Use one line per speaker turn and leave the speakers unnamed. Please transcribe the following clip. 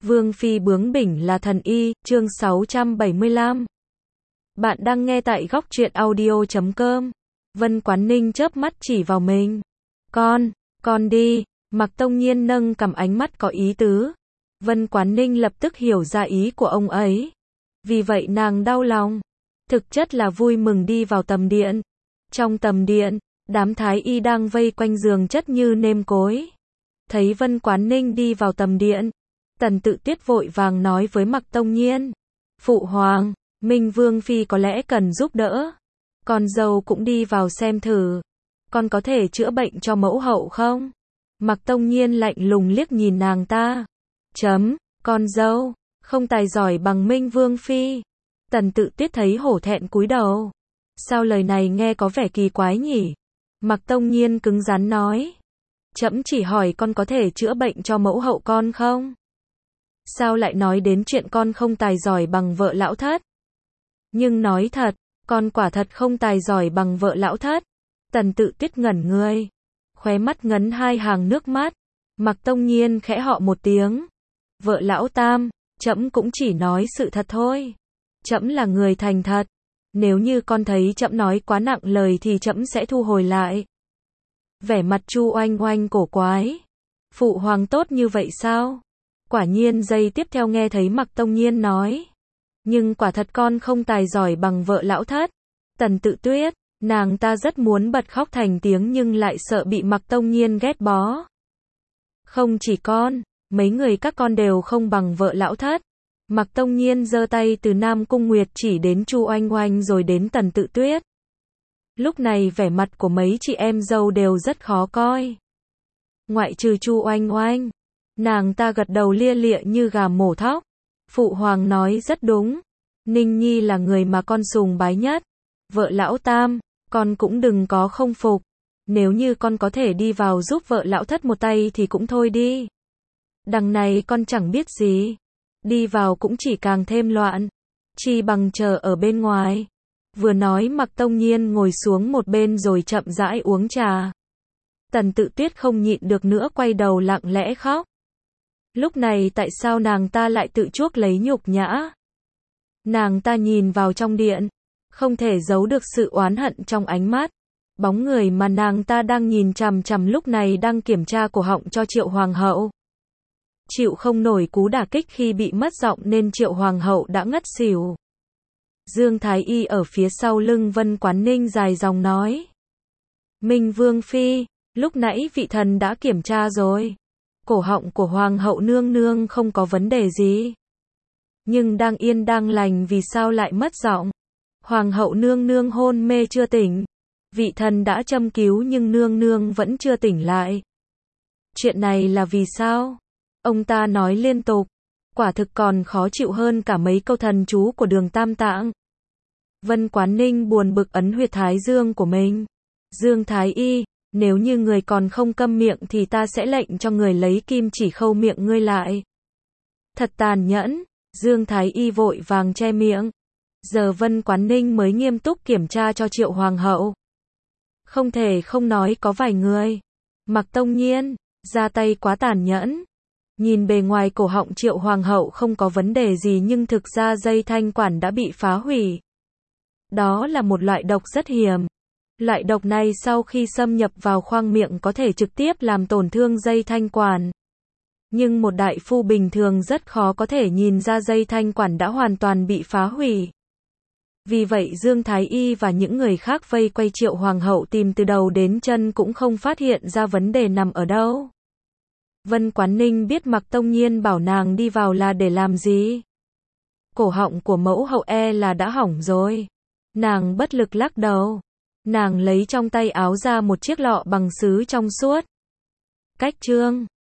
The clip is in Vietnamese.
Vương phi bướng bỉnh là thần y, chương 675. Bạn đang nghe tại góc truyện audio.com. Vân Quán Ninh chớp mắt chỉ vào mình. Con đi. Mạc Tông Nhiên nâng cằm, ánh mắt có ý tứ. Vân Quán Ninh lập tức hiểu ra ý của ông ấy. Vì vậy nàng đau lòng. Thực chất là vui mừng đi vào tầm điện. Trong tầm điện, đám thái y đang vây quanh giường chất như nêm cối. Thấy Vân Quán Ninh đi vào tầm điện, Tần Tự Tuyết vội vàng nói với Mạc Tông Nhiên. Phụ hoàng, Minh Vương phi có lẽ cần giúp đỡ. Con dâu cũng đi vào xem thử. Con có thể chữa bệnh cho mẫu hậu không? Mạc Tông Nhiên lạnh lùng liếc nhìn nàng ta. Con dâu, không tài giỏi bằng Minh Vương phi. Tần Tự Tuyết thấy hổ thẹn cúi đầu. Sao lời này nghe có vẻ kỳ quái nhỉ? Mạc Tông Nhiên cứng rắn nói. Trẫm chỉ hỏi con có thể chữa bệnh cho mẫu hậu con không? Sao lại nói đến chuyện con không tài giỏi bằng vợ lão thất? Nhưng nói thật, con quả thật không tài giỏi bằng vợ lão thất. Tần Tự Tuyết ngẩn người, khóe mắt ngấn hai hàng nước mắt. Mạc Tông Nhiên khẽ họ một tiếng. Vợ lão tam, trẫm cũng chỉ nói sự thật thôi. Trẫm là người thành thật. Nếu như con thấy trẫm nói quá nặng lời thì trẫm sẽ thu hồi lại. Vẻ mặt Chu Oanh Oanh cổ quái. Phụ hoàng tốt như vậy sao? Quả nhiên giây tiếp theo nghe thấy Mạc Tông Nhiên nói. Nhưng quả thật con không tài giỏi bằng vợ lão thất. Tần Tự Tuyết, nàng ta rất muốn bật khóc thành tiếng nhưng lại sợ bị Mạc Tông Nhiên ghét bỏ. Không chỉ con, mấy người các con đều không bằng vợ lão thất. Mạc Tông Nhiên giơ tay từ Nam Cung Nguyệt chỉ đến Chu Oanh Oanh rồi đến Tần Tự Tuyết. Lúc này vẻ mặt của mấy chị em dâu đều rất khó coi. Ngoại trừ Chu Oanh Oanh, nàng ta gật đầu lia lịa như gà mổ thóc. Phụ hoàng nói rất đúng. Ninh Nhi là người mà con sùng bái nhất. Vợ lão tam, con cũng đừng có không phục. Nếu như con có thể đi vào giúp vợ lão thất một tay thì cũng thôi đi. Đằng này con chẳng biết gì. Đi vào cũng chỉ càng thêm loạn. Chi bằng chờ ở bên ngoài. Vừa nói Mạc Tông Nhiên ngồi xuống một bên rồi chậm rãi uống trà. Tần Tự Tuyết không nhịn được nữa quay đầu lặng lẽ khóc. Lúc này tại sao nàng ta lại tự chuốc lấy nhục nhã? Nàng ta nhìn vào trong điện, không thể giấu được sự oán hận trong ánh mắt. Bóng người mà nàng ta đang nhìn chằm chằm lúc này đang kiểm tra cổ họng cho Triệu Hoàng hậu. Chịu không nổi cú đả kích khi bị mất giọng nên Triệu Hoàng hậu đã ngất xỉu. Dương Thái Y ở phía sau lưng Vân Quán Ninh dài dòng nói. Minh Vương phi, lúc nãy vị thần đã kiểm tra rồi. Cổ họng của Hoàng hậu nương nương không có vấn đề gì. Nhưng đang yên đang lành vì sao lại mất giọng? Hoàng hậu nương nương hôn mê chưa tỉnh. Vị thần đã châm cứu nhưng nương nương vẫn chưa tỉnh lại. Chuyện này là vì sao? Ông ta nói liên tục. Quả thực còn khó chịu hơn cả mấy câu thần chú của Đường Tam Tạng. Vân Quán Ninh buồn bực ấn huyệt thái dương của mình. Dương Thái Y, nếu như người còn không câm miệng thì ta sẽ lệnh cho người lấy kim chỉ khâu miệng ngươi lại. Thật tàn nhẫn. Dương Thái Y vội vàng che miệng. Giờ Vân Quán Ninh mới nghiêm túc kiểm tra cho Triệu Hoàng hậu. Không thể không nói có vài người. Mạc Tông Nhiên, ra tay quá tàn nhẫn. Nhìn bề ngoài cổ họng Triệu Hoàng hậu không có vấn đề gì nhưng thực ra dây thanh quản đã bị phá hủy. Đó là một loại độc rất hiểm. Loại độc này sau khi xâm nhập vào khoang miệng có thể trực tiếp làm tổn thương dây thanh quản. Nhưng một đại phu bình thường rất khó có thể nhìn ra dây thanh quản đã hoàn toàn bị phá hủy. Vì vậy Dương Thái Y và những người khác vây quay Triệu Hoàng hậu tìm từ đầu đến chân cũng không phát hiện ra vấn đề nằm ở đâu. Vân Quán Ninh biết Mạc Tông Nhiên bảo nàng đi vào là để làm gì. Cổ họng của mẫu hậu là đã hỏng rồi. Nàng bất lực lắc đầu. Nàng lấy trong tay áo ra một chiếc lọ bằng sứ trong suốt. Cách chương